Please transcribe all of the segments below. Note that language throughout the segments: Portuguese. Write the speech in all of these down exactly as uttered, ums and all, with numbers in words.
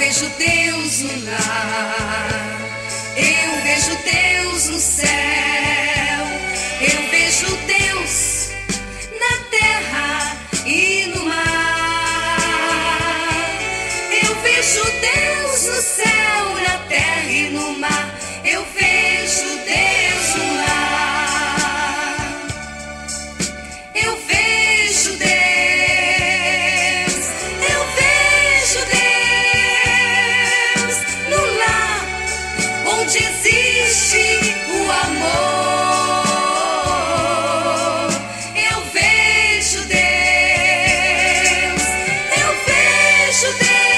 vejo Deus no lar, eu vejo Deus no céu, eu vejo Deus na terra e no mar. Eu vejo Deus no céu, na terra e no mar. Eu vejo Deus no lar, eu vejo Deus. Onde existe o amor, eu vejo Deus, eu vejo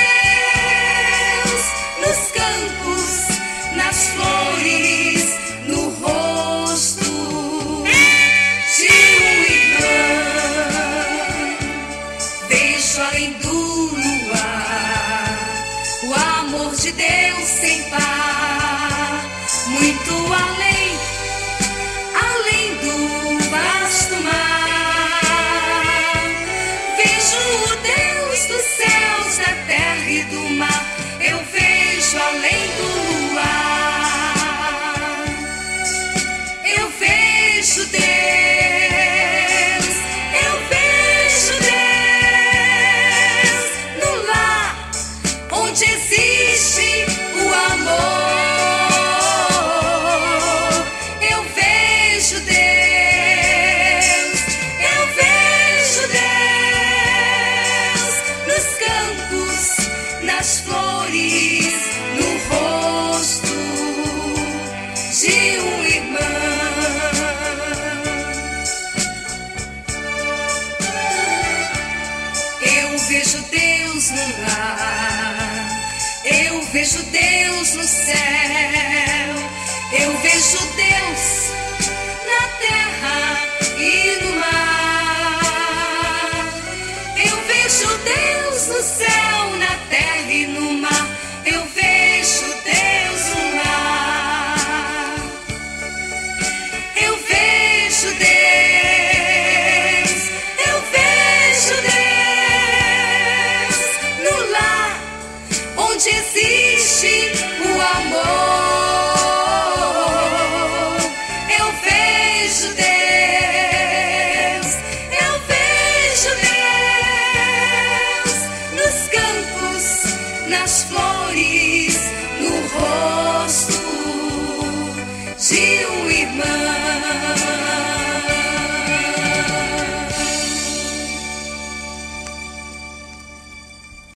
Deus nos campos, nas flores, no rosto de um irmão. Vejo além do luar o amor de Deus sem par, muito além, além do vasto mar. Vejo o Deus dos céus, da terra e do mar. Eu vejo além do luar, eu vejo Deus, eu vejo Deus no lar, onde existe o amor. Nas flores, no rosto de um irmão. Eu vejo Deus no lar, eu vejo Deus no céu, eu vejo Deus na terra e no mar. Eu vejo Deus no céu, na terra e no mar. Eu vejo Deus no lar, eu vejo Deus, eu vejo Deus no lar, onde existe o amor. Eu vejo Deus, eu vejo Deus nos campos, nas flores, no rosto